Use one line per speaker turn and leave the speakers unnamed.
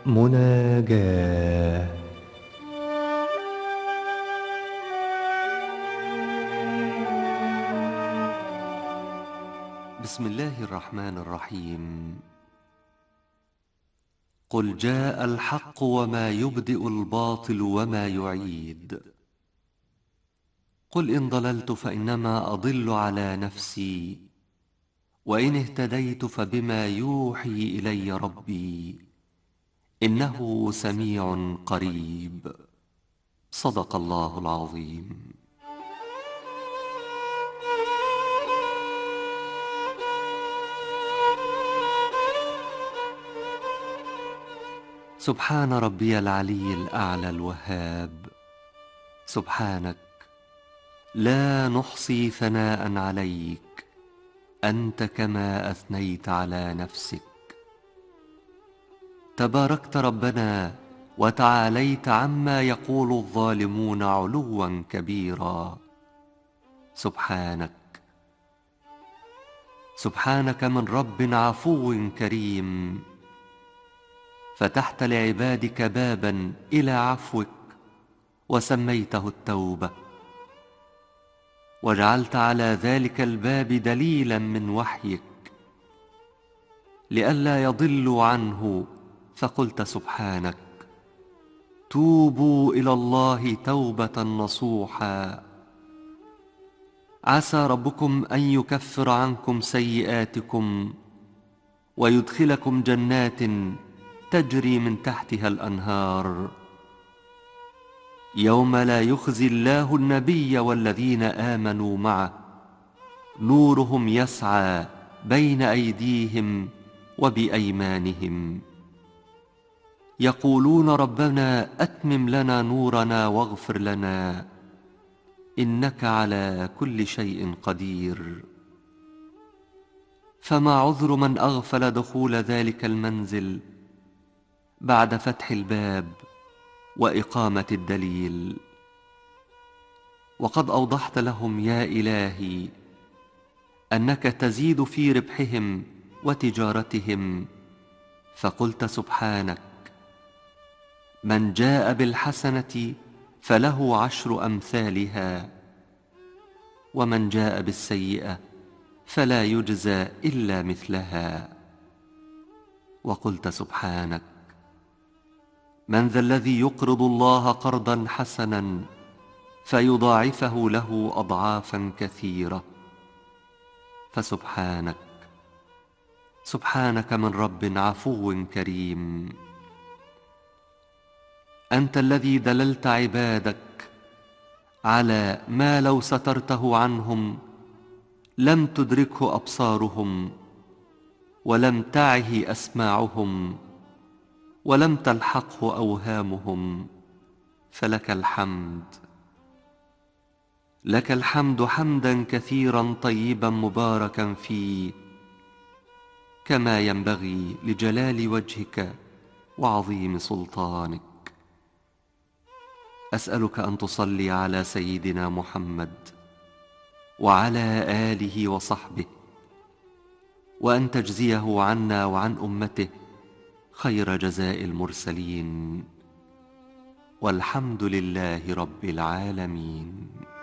مناجاة.
بسم الله الرحمن الرحيم. قل جاء الحق وما يبدئ الباطل وما يعيد. قل إن ضللت فإنما أضل على نفسي، وإن اهتديت فبما يوحي إلي ربي، إنه سميع قريب. صدق الله العظيم. سبحان ربي العلي الأعلى الوهاب. سبحانك لا نحصي ثناء عليك، أنت كما أثنيت على نفسك. تباركت ربنا وتعاليت عما يقول الظالمون علوا كبيرا. سبحانك سبحانك من رب عفو كريم، فتحت لعبادك بابا إلى عفوك وسميته التوبة، وجعلت على ذلك الباب دليلا من وحيك لئلا يضلوا عنه، فقلت سبحانك توبوا إلى الله توبة نصوحا، عسى ربكم أن يكفر عنكم سيئاتكم ويدخلكم جنات تجري من تحتها الأنهار، يوم لا يخزي الله النبي والذين آمنوا معه، نورهم يسعى بين أيديهم وبأيمانهم، يقولون ربنا أتمم لنا نورنا واغفر لنا، إنك على كل شيء قدير. فما عذر من أغفل دخول ذلك المنزل بعد فتح الباب وإقامة الدليل؟ وقد أوضحت لهم يا إلهي أنك تزيد في ربحهم وتجارتهم، فقلت سبحانك من جاء بالحسنة فله 10 أمثالها، ومن جاء بالسيئة فلا يجزى إلا مثلها. وقلت سبحانك من ذا الذي يقرض الله قرضا حسنا فيضاعفه له أضعافا كثيرة؟ فسبحانك سبحانك من رب عفو كريم، أنت الذي دللت عبادك على ما لو سترته عنهم لم تدركه أبصارهم، ولم تعه أسماعهم، ولم تلحقه أوهامهم، فلك الحمد، لك الحمد حمدا كثيرا طيبا مباركا فيه، كما ينبغي لجلال وجهك وعظيم سلطانك. أسألك أن تصلي على سيدنا محمد وعلى آله وصحبه، وأن تجزيه عنا وعن أمته خير جزاء المرسلين، والحمد لله رب العالمين.